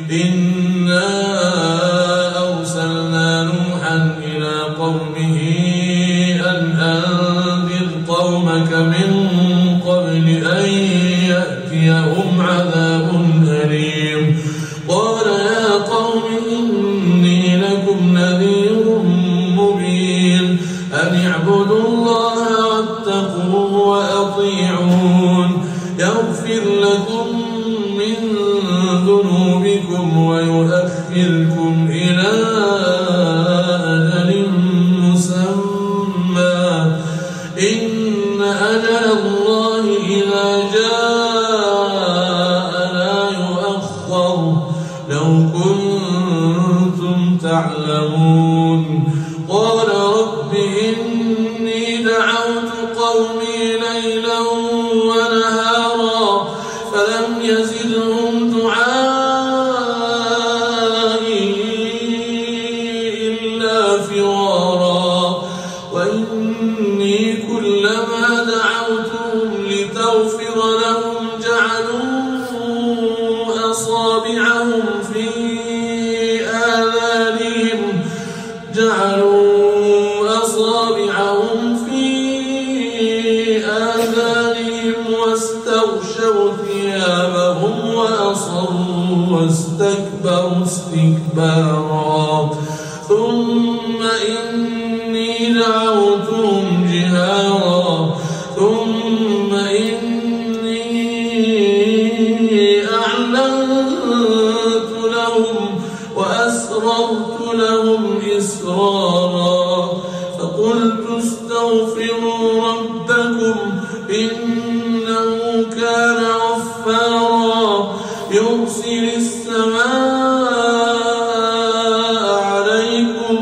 إنا أرسلنا نوحا إلى قومه أن أنذر قومك من قبل أن يأتيهم عذاب أليم قال يا قوم إني لكم نذير مبين أن اعبدوا الله واتقوه وأطيعون يغفر لكم من ذنوبكم ويؤخركم إلى أجل مسمى إن أجل الله إذا جاء لا يؤخر لو كنتم تعلمون قال رب إني دعوت قومي ليلا ونهارا فلم يزدهم دعائي إلا فرارا وإني كلما دعوتهم لتغفر لهم جعلوا أصابعهم في آذانهم واستغشوا ثيابهم وأصروا واستكبروا استكبارا ثم إني دعوتهم جهارا ثم إني أعلنت لهم وأسررت لهم إسرارا فقلت استغفروا ربكم إنه كان غفارا يرسل السماء عليكم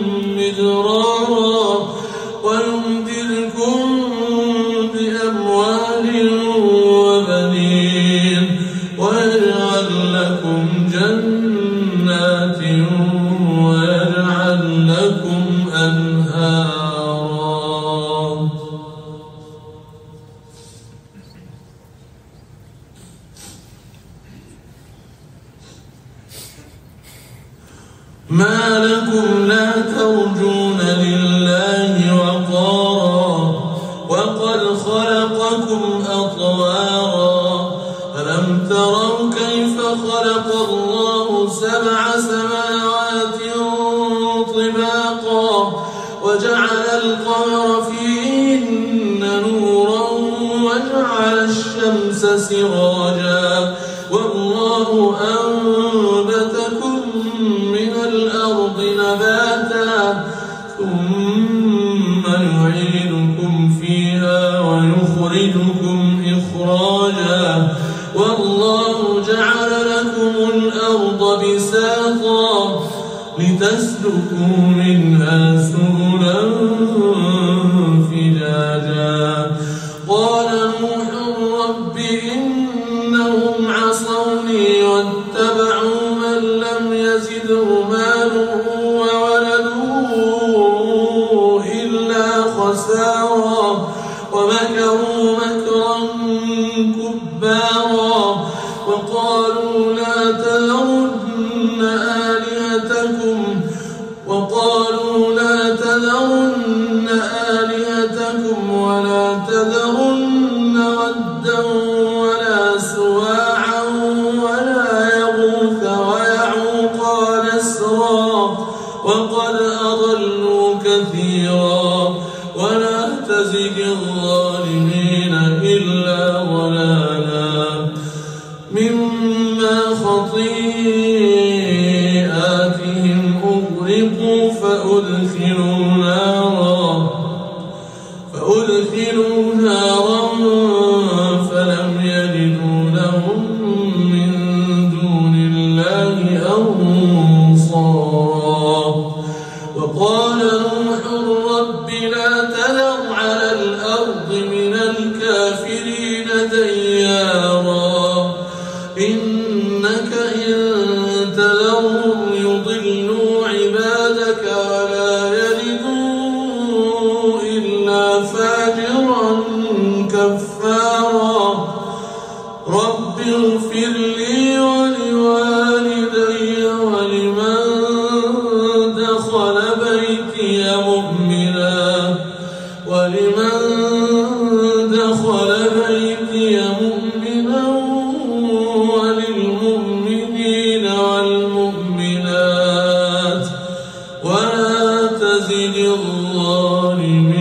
مدرارا ويمددكم بأموال وبنين ويجعل لكم جنات ويجعل لكم أنهارا ما لكم لا ترجون لله وقارا وقد خلقكم أطوارا ألم تروا كيف خلق الله سبع سماوات طباقا وجعل القمر فيهن نورا وجعل الشمس سراجا والله أنبتكم من الأرض نباتا ثم يعيدكم فيها ويخرجكم إخراجا والله جعل لكم الأرض بساطا لتسلكوا منها سبلا فجاجا قال نوح رب إنهم عصوني واتبعوا من لم يزده ماله وولده إلا خسارا ومكروا مكرا كبارا وقالوا لا تذرن آلهتكم ولا تذرن ودا ولا سواعا ولا يغوث ويعوق ونسرا وقد أضلوا كثيرا ولا تزد الظالمين إلا ضلالا مما خطيئاتهم أغرقوا فأدخلوا نارا فلم يجدوا لهم من دون الله أنصارا وقال نوح رب لا تذر على الأرض من الكافرين ديارا إنك إن ولمن دخل بيتي مؤمنا وللمؤمنين والمؤمنات ولا تزد الظالمين